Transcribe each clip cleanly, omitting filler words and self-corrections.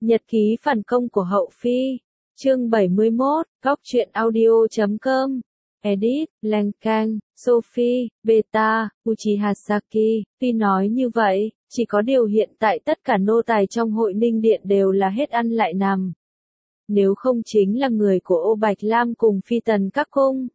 Nhật ký phản công của Hậu Phi. Chương 71, Góc truyện audio.com. Edit, Lankan, Sophie, Beta, Uchiha Saki. Tuy nói như vậy, chỉ có điều hiện tại tất cả nô tài trong hội Ninh Điện đều là hết ăn lại nằm. Nếu không chính là người của Ô Bạch Lam cùng phi tần các cung.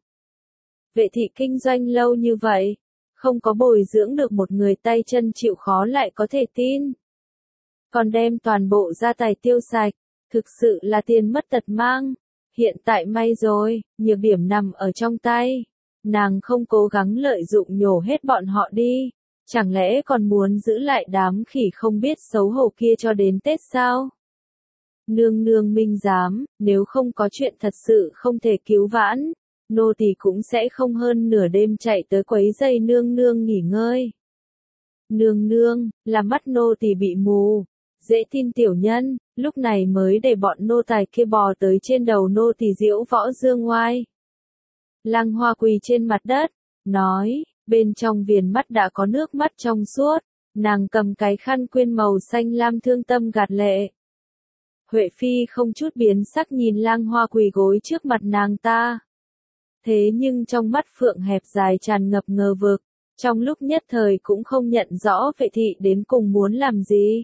Vệ thị kinh doanh lâu như vậy, không có bồi dưỡng được một người tay chân chịu khó lại có thể tin. Còn đem toàn bộ gia tài tiêu sạch, thực sự là tiền mất tật mang. Hiện tại may rồi, nhược điểm nằm ở trong tay. Nàng không cố gắng lợi dụng nhổ hết bọn họ đi. Chẳng lẽ còn muốn giữ lại đám khỉ không biết xấu hổ kia cho đến Tết sao? Nương nương minh giám, nếu không có chuyện thật sự không thể cứu vãn, nô tỳ cũng sẽ không hơn nửa đêm chạy tới quấy rầy nương nương nghỉ ngơi. Nương nương, là mắt nô tỳ bị mù. Dễ tin tiểu nhân, lúc này mới để bọn nô tài kia bò tới trên đầu nô tỳ diễu võ dương oai. Lăng Hoa quỳ trên mặt đất, nói, bên trong viền mắt đã có nước mắt trong suốt, nàng cầm cái khăn quyên màu xanh lam thương tâm gạt lệ. Huệ Phi không chút biến sắc nhìn Lăng Hoa quỳ gối trước mặt nàng ta. Thế nhưng trong mắt phượng hẹp dài tràn ngập ngờ vực, trong lúc nhất thời cũng không nhận rõ vệ thị đến cùng muốn làm gì.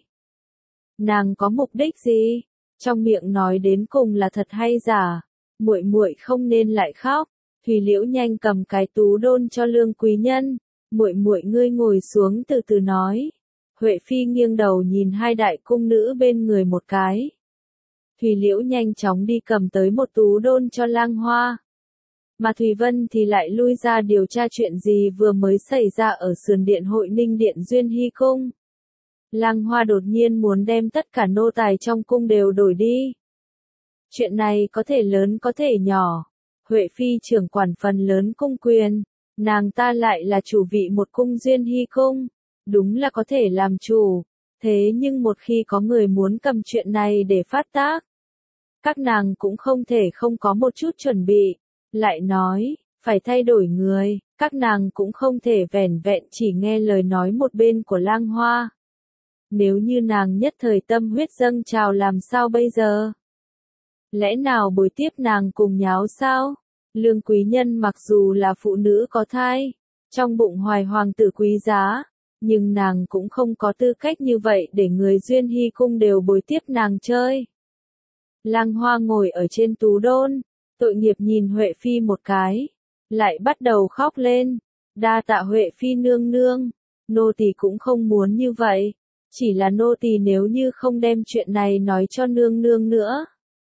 Nàng có mục đích gì? Trong miệng nói đến cùng là thật hay giả? Muội muội không nên lại khóc. Thủy Liễu nhanh cầm cái tú đôn cho Lương quý nhân. Muội muội ngươi ngồi xuống từ từ nói. Huệ Phi nghiêng đầu nhìn hai đại cung nữ bên người một cái. Thủy Liễu nhanh chóng đi cầm tới một tú đôn cho Lang Hoa. Mà Thủy Vân thì lại lui ra điều tra chuyện gì vừa mới xảy ra ở sườn điện hội Ninh Điện Duyên Hy Cung. Lăng Hoa đột nhiên muốn đem tất cả nô tài trong cung đều đổi đi. Chuyện này có thể lớn có thể nhỏ. Huệ Phi trưởng quản phần lớn cung quyền, nàng ta lại là chủ vị một cung Duyên Hy Cung, đúng là có thể làm chủ. Thế nhưng một khi có người muốn cầm chuyện này để phát tác, các nàng cũng không thể không có một chút chuẩn bị. Lại nói, phải thay đổi người, các nàng cũng không thể vẻn vẹn chỉ nghe lời nói một bên của Lăng Hoa. Nếu như nàng nhất thời tâm huyết dâng trào làm sao bây giờ? Lẽ nào bồi tiếp nàng cùng nháo sao? Lương quý nhân mặc dù là phụ nữ có thai, trong bụng hoài hoàng tử quý giá, nhưng nàng cũng không có tư cách như vậy để người Duyên Hy Cung đều bồi tiếp nàng chơi. Lăng Hoa ngồi ở trên tú đôn, tội nghiệp nhìn Huệ Phi một cái, lại bắt đầu khóc lên. Đa tạ Huệ Phi nương nương, nô tỳ cũng không muốn như vậy. Chỉ là nô tỳ nếu như không đem chuyện này nói cho nương nương nữa,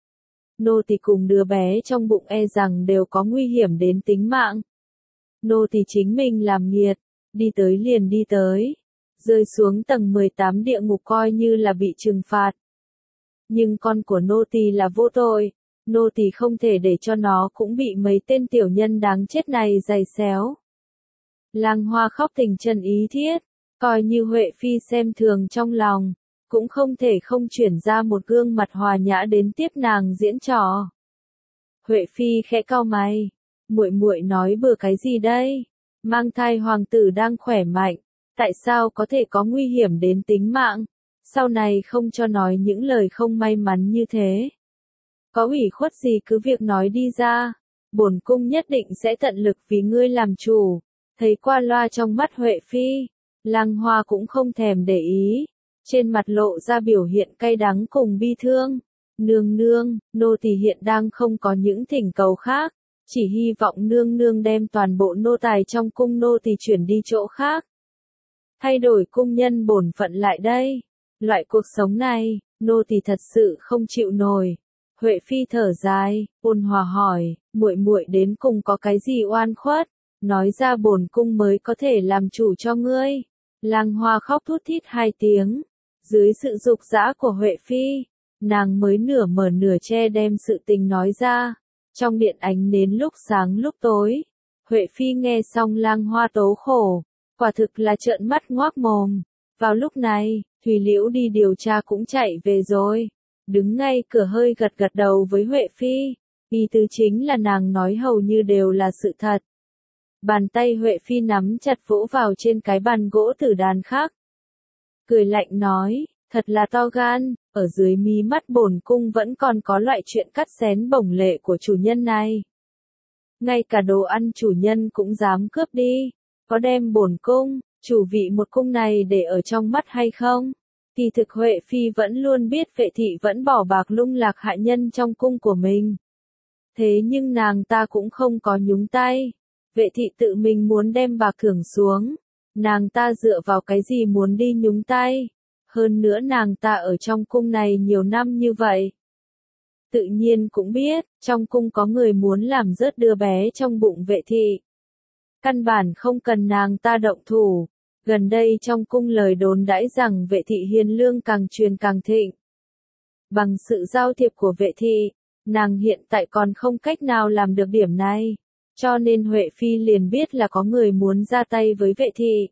nô tỳ cùng đứa bé trong bụng e rằng đều có nguy hiểm đến tính mạng. Nô tỳ chính mình làm nghiệt, đi tới liền đi tới, rơi xuống tầng 18 địa ngục coi như là bị trừng phạt. Nhưng con của nô tỳ là vô tội, nô tỳ không thể để cho nó cũng bị mấy tên tiểu nhân đáng chết này giày xéo. Lăng Hoa khóc tình chân ý thiết. Coi như Huệ Phi xem thường trong lòng, cũng không thể không chuyển ra một gương mặt hòa nhã đến tiếp nàng diễn trò. Huệ Phi khẽ cau mày, muội muội nói bừa cái gì đây? Mang thai hoàng tử đang khỏe mạnh, tại sao có thể có nguy hiểm đến tính mạng? Sau này không cho nói những lời không may mắn như thế. Có ủy khuất gì cứ việc nói đi ra, bổn cung nhất định sẽ tận lực vì ngươi làm chủ. Thấy qua loa trong mắt Huệ Phi, Lăng Hoa cũng không thèm để ý, trên mặt lộ ra biểu hiện cay đắng cùng bi thương. Nương nương, nô tỳ hiện đang không có những thỉnh cầu khác, chỉ hy vọng nương nương đem toàn bộ nô tài trong cung nô tỳ chuyển đi chỗ khác. Thay đổi cung nhân bổn phận lại đây. Loại cuộc sống này, nô tỳ thật sự không chịu nổi. Huệ Phi thở dài, ôn hòa hỏi, muội muội đến cùng có cái gì oan khuất, nói ra bổn cung mới có thể làm chủ cho ngươi. Lăng Hoa khóc thút thít 2 tiếng, dưới sự dục dã của Huệ Phi, nàng mới nửa mở nửa che đem sự tình nói ra. Trong điện ánh nến lúc sáng lúc tối, Huệ Phi nghe xong Lăng Hoa tố khổ, quả thực là trợn mắt ngoác mồm. Vào lúc này, Thủy Liễu đi điều tra cũng chạy về rồi, đứng ngay cửa hơi gật gật đầu với Huệ Phi, ý tứ chính là nàng nói hầu như đều là sự thật. Bàn tay Huệ Phi nắm chặt vỗ vào trên cái bàn gỗ tử đàn khác. Cười lạnh nói, Thật là to gan, ở dưới mí mắt bổn cung vẫn còn có loại chuyện cắt xén bổng lệ của chủ nhân này. Ngay cả đồ ăn chủ nhân cũng dám cướp đi, có đem bổn cung, chủ vị một cung này để ở trong mắt hay không? Kỳ thực Huệ Phi vẫn luôn biết Vệ thị vẫn bỏ bạc lung lạc hạ nhân trong cung của mình. Thế nhưng nàng ta cũng không có nhúng tay. Vệ thị tự mình muốn đem bạc thưởng xuống. Nàng ta dựa vào cái gì muốn đi nhúng tay? Hơn nữa nàng ta ở trong cung này nhiều năm như vậy. Tự nhiên cũng biết, trong cung có người muốn làm rớt đứa bé trong bụng Vệ thị. Căn bản không cần nàng ta động thủ. Gần đây trong cung lời đồn đãi rằng Vệ thị hiền lương càng truyền càng thịnh. Bằng sự giao thiệp của Vệ thị, nàng hiện tại còn không cách nào làm được điểm này. Cho nên Huệ Phi liền biết là có người muốn ra tay với Vệ thị.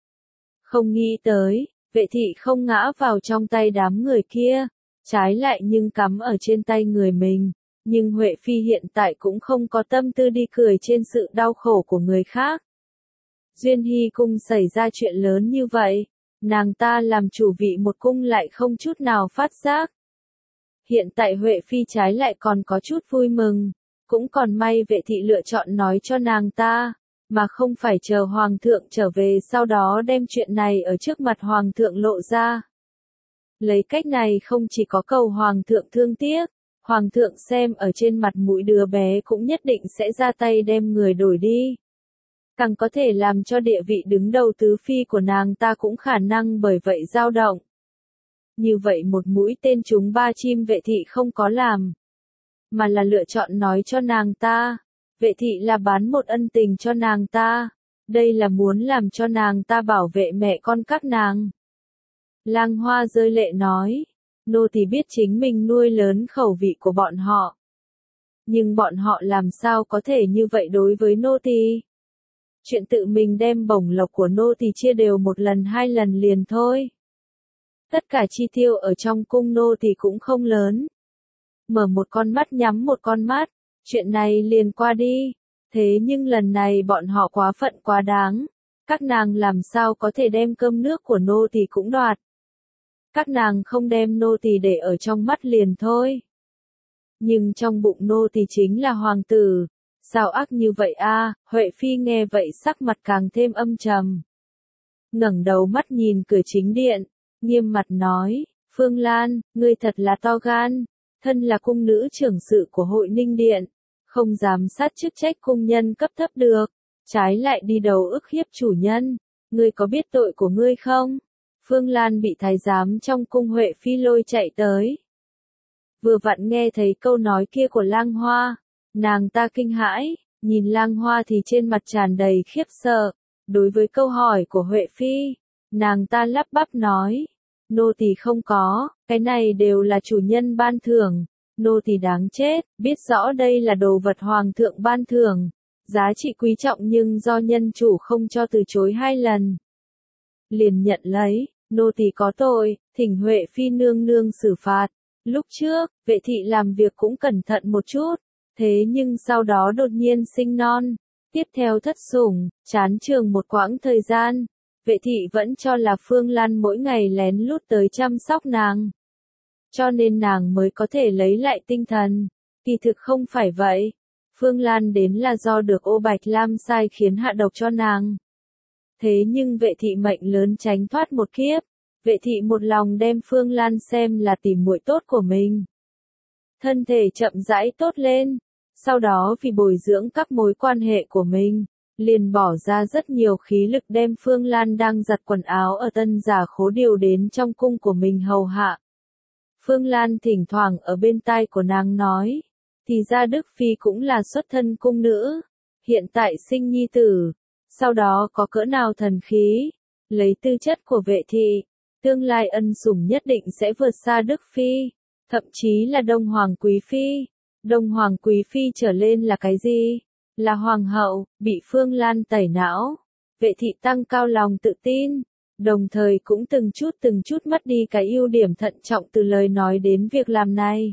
Không nghĩ tới, Vệ thị không ngã vào trong tay đám người kia, trái lại nhưng cắm ở trên tay người mình. Nhưng Huệ Phi hiện tại cũng không có tâm tư đi cười trên sự đau khổ của người khác. Duyên Hy cung xảy ra chuyện lớn như vậy, nàng ta làm chủ vị một cung lại không chút nào phát giác. Hiện tại Huệ Phi trái lại còn có chút vui mừng, cũng còn may Vệ thị lựa chọn nói cho nàng ta, mà không phải chờ Hoàng thượng trở về sau đó đem chuyện này ở trước mặt Hoàng thượng lộ ra. Lấy cách này không chỉ có cầu Hoàng thượng thương tiếc, Hoàng thượng xem ở trên mặt mũi đứa bé cũng nhất định sẽ ra tay đem người đổi đi. Càng có thể làm cho địa vị đứng đầu tứ phi của nàng ta cũng khả năng bởi vậy dao động. Như vậy một mũi tên trúng ba chim Vệ thị không có làm, mà là lựa chọn nói cho nàng ta. Vệ thị là bán một ân tình cho nàng ta, đây là muốn làm cho nàng ta bảo vệ mẹ con các nàng. Lang Hoa rơi lệ nói, nô tỳ biết chính mình nuôi lớn khẩu vị của bọn họ. Nhưng bọn họ làm sao có thể như vậy đối với nô tỳ? Chuyện tự mình đem bổng lộc của nô tỳ chia đều một lần hai lần liền thôi. Tất cả chi tiêu ở trong cung nô tỳ cũng không lớn. Mở một con mắt nhắm một con mắt, chuyện này liền qua đi. Thế nhưng lần này bọn họ quá phận quá đáng. Các nàng làm sao có thể đem cơm nước của nô tỳ cũng đoạt. Các nàng không đem nô tỳ để ở trong mắt liền thôi. Nhưng trong bụng nô tỳ chính là hoàng tử. Sao ác như vậy a? Huệ Phi nghe vậy sắc mặt càng thêm âm trầm. Ngẩng đầu mắt nhìn cửa chính điện, nghiêm mặt nói, Phương Lan, ngươi thật là to gan, thân là cung nữ trưởng sự của hội Ninh Điện, không dám sát chức trách cung nhân cấp thấp được, trái lại đi đầu ức hiếp chủ nhân, ngươi có biết tội của ngươi không? Phương Lan bị thái giám trong cung Huệ Phi lôi chạy tới. Vừa vặn nghe thấy câu nói kia của Lang Hoa, nàng ta kinh hãi, nhìn Lang Hoa thì trên mặt tràn đầy khiếp sợ. Đối với câu hỏi của Huệ Phi, nàng ta lắp bắp nói, nô tỳ không có, cái này đều là chủ nhân ban thưởng, nô tỳ đáng chết, biết rõ đây là đồ vật hoàng thượng ban thưởng, giá trị quý trọng nhưng do nhân chủ không cho từ chối hai lần. Liền nhận lấy, nô tỳ có tội, thỉnh Huệ Phi nương nương xử phạt. Lúc trước, Vệ thị làm việc cũng cẩn thận một chút, thế nhưng sau đó đột nhiên sinh non, tiếp theo thất sủng, chán trường một quãng thời gian. Vệ thị vẫn cho là Phương Lan mỗi ngày lén lút tới chăm sóc nàng. Cho nên nàng mới có thể lấy lại tinh thần. Kỳ thực không phải vậy. Phương Lan đến là do được Ô Bạch Lam sai khiến hạ độc cho nàng. Thế nhưng vệ thị mệnh lớn tránh thoát một kiếp. Vệ thị một lòng đem Phương Lan xem là tỉ muội tốt của mình. Thân thể chậm rãi tốt lên. Sau đó vì bồi dưỡng các mối quan hệ của mình, liền bỏ ra rất nhiều khí lực đem Phương Lan đang giặt quần áo ở Tân Giả Khố điều đến trong cung của mình hầu hạ. Phương Lan thỉnh thoảng ở bên tai của nàng nói, thì ra Đức Phi cũng là xuất thân cung nữ, hiện tại sinh nhi tử, sau đó có cỡ nào thần khí, lấy tư chất của vệ thị, tương lai ân sủng nhất định sẽ vượt xa Đức Phi, thậm chí là Đông Hoàng Quý Phi. Đông Hoàng Quý Phi trở lên là cái gì? Là hoàng hậu, bị Phương Lan tẩy não. Vệ thị tăng cao lòng tự tin, đồng thời cũng từng chút mất đi cái ưu điểm thận trọng từ lời nói đến việc làm này.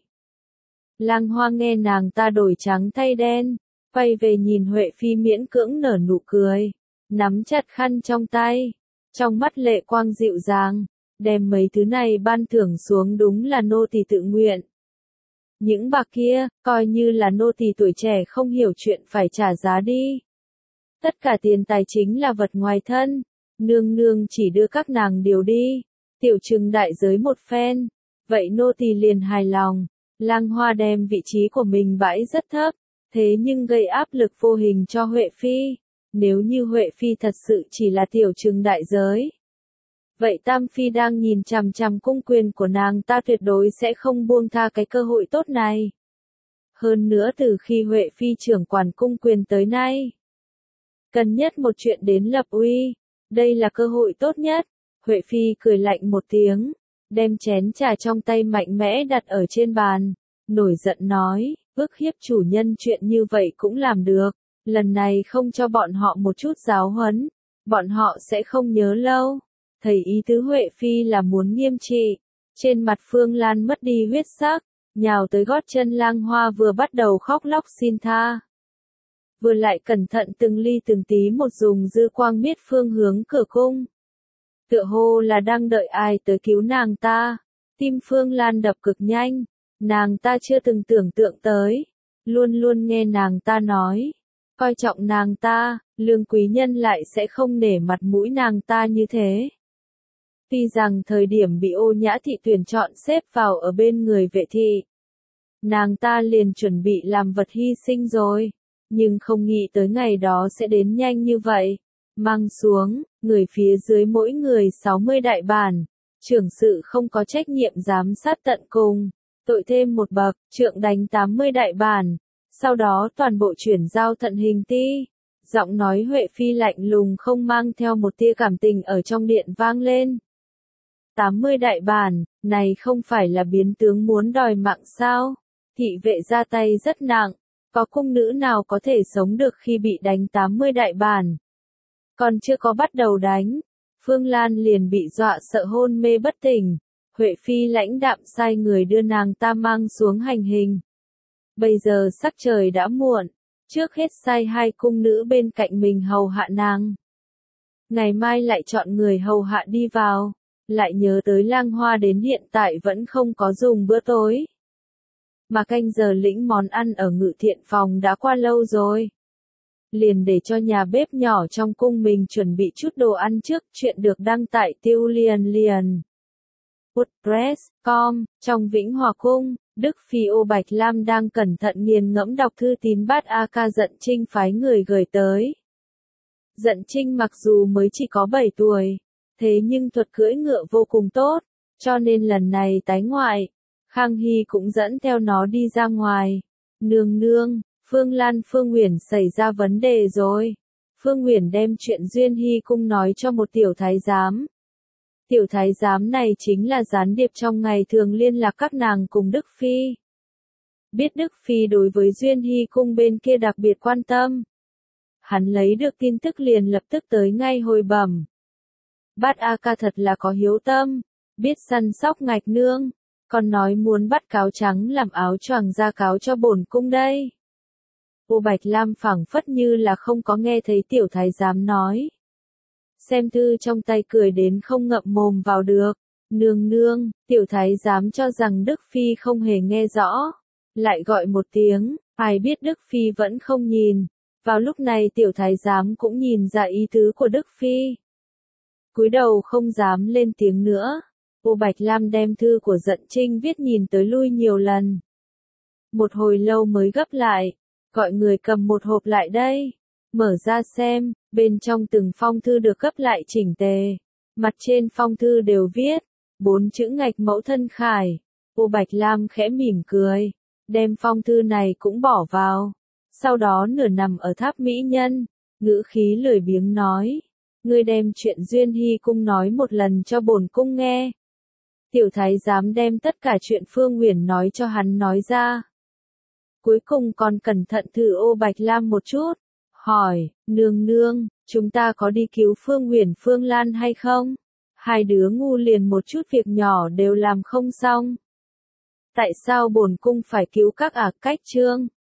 Lang Hoa nghe nàng ta đổi trắng thay đen, quay về nhìn Huệ Phi miễn cưỡng nở nụ cười, nắm chặt khăn trong tay, trong mắt lệ quang dịu dàng, đem mấy thứ này ban thưởng xuống đúng là nô tỳ tự nguyện. Những bạc kia, coi như là nô tỳ tuổi trẻ không hiểu chuyện phải trả giá đi. Tất cả tiền tài chính là vật ngoài thân, nương nương chỉ đưa các nàng điều đi, tiểu trừng đại giới một phen, vậy nô tỳ liền hài lòng. Lang Hoa đem vị trí của mình bãi rất thấp, thế nhưng gây áp lực vô hình cho Huệ Phi. Nếu như Huệ Phi thật sự chỉ là tiểu trừng đại giới, vậy Tam Phi đang nhìn chằm chằm cung quyền của nàng ta tuyệt đối sẽ không buông tha cái cơ hội tốt này. Hơn nữa từ khi Huệ Phi trưởng quản cung quyền tới nay, cần nhất một chuyện đến lập uy, đây là cơ hội tốt nhất. Huệ Phi cười lạnh một tiếng, đem chén trà trong tay mạnh mẽ đặt ở trên bàn, nổi giận nói, ức hiếp chủ nhân chuyện như vậy cũng làm được, lần này không cho bọn họ một chút giáo huấn, bọn họ sẽ không nhớ lâu. Thầy ý tứ Huệ Phi là muốn nghiêm trị, trên mặt Phương Lan mất đi huyết sắc, nhào tới gót chân Lang Hoa vừa bắt đầu khóc lóc xin tha. Vừa lại cẩn thận từng ly từng tí một dùng dư quang miết phương hướng cửa cung. Tựa hồ là đang đợi ai tới cứu nàng ta, tim Phương Lan đập cực nhanh, nàng ta chưa từng tưởng tượng tới, luôn luôn nghe nàng ta nói, coi trọng nàng ta, lương quý nhân lại sẽ không nể mặt mũi nàng ta như thế. Tuy rằng thời điểm bị Ô Nhã Thị tuyển chọn xếp vào ở bên người Vệ Thị, nàng ta liền chuẩn bị làm vật hy sinh rồi, nhưng không nghĩ tới ngày đó sẽ đến nhanh như vậy. Mang xuống, người phía dưới mỗi người 60 đại bản, trưởng sự không có trách nhiệm giám sát tận cùng, tội thêm một bậc, trượng đánh 80 đại bản, sau đó toàn bộ chuyển giao Thận Hình Ti. Giọng nói Huệ Phi lạnh lùng không mang theo một tia cảm tình ở trong điện vang lên. 80 đại bản, này không phải là biến tướng muốn đòi mạng sao? Thị vệ ra tay rất nặng, có cung nữ nào có thể sống được khi bị đánh 80 đại bản? Còn chưa có bắt đầu đánh, Phương Lan liền bị dọa sợ hôn mê bất tỉnh. Huệ Phi lãnh đạm sai người đưa nàng ta mang xuống hành hình. Bây giờ sắc trời đã muộn, trước hết sai hai cung nữ bên cạnh mình hầu hạ nàng. Ngày mai lại chọn người hầu hạ đi vào, lại nhớ tới Lang Hoa đến hiện tại vẫn không có dùng bữa tối. Mà canh giờ lĩnh món ăn ở Ngự Thiện phòng đã qua lâu rồi. Liền để cho nhà bếp nhỏ trong cung mình chuẩn bị chút đồ ăn trước. Chuyện được đăng tại Tiêu Liền. WordPress.com, trong Vĩnh Hòa Cung, Đức Phi Ô Bạch Lam đang cẩn thận nghiền ngẫm đọc thư tín Bát A Ca Dận Trinh phái người gửi tới. Dận Trinh mặc dù mới chỉ có 7 tuổi, thế nhưng thuật cưỡi ngựa vô cùng tốt, cho nên lần này tái ngoại, Khang Hy cũng dẫn theo nó đi ra ngoài. Nương nương, Phương Lan Phương Uyển xảy ra vấn đề rồi. Phương Uyển đem chuyện Duyên Hy cung nói cho một tiểu thái giám. Tiểu thái giám này chính là gián điệp trong ngày thường liên lạc các nàng cùng Đức Phi. Biết Đức Phi đối với Duyên Hy cung bên kia đặc biệt quan tâm. Hắn lấy được tin tức liền lập tức tới ngay hồi bẩm. Bát A Ca thật là có hiếu tâm, biết săn sóc Ngạch nương, còn nói muốn bắt cáo trắng làm áo choàng ra cáo cho bổn cung đây. Ô Bạch Lam phảng phất như là không có nghe thấy tiểu thái giám nói. Xem thư trong tay cười đến không ngậm mồm vào được. Nương nương, tiểu thái giám cho rằng Đức Phi không hề nghe rõ. Lại gọi một tiếng, ai biết Đức Phi vẫn không nhìn. Vào lúc này tiểu thái giám cũng nhìn ra ý tứ của Đức Phi. Cúi đầu không dám lên tiếng nữa. Ô Bạch Lam đem thư của Dận Trinh viết nhìn tới lui nhiều lần. Một hồi lâu mới gấp lại, gọi người cầm một hộp lại đây. Mở ra xem, bên trong từng phong thư được gấp lại chỉnh tề. Mặt trên phong thư đều viết 4 chữ Ngạch mẫu thân khải. Ô Bạch Lam khẽ mỉm cười, đem phong thư này cũng bỏ vào. Sau đó nửa nằm ở tháp mỹ nhân, ngữ khí lười biếng nói. Ngươi đem chuyện Duyên Hy cung nói một lần cho bổn cung nghe. Tiểu thái giám đem tất cả chuyện Phương Uyển nói cho hắn nói ra. Cuối cùng còn cẩn thận thử Ô Bạch Lam một chút. Hỏi, nương nương, chúng ta có đi cứu Phương Uyển Phương Lan hay không? Hai đứa ngu liền một chút việc nhỏ đều làm không xong. Tại sao bổn cung phải cứu các cách chương?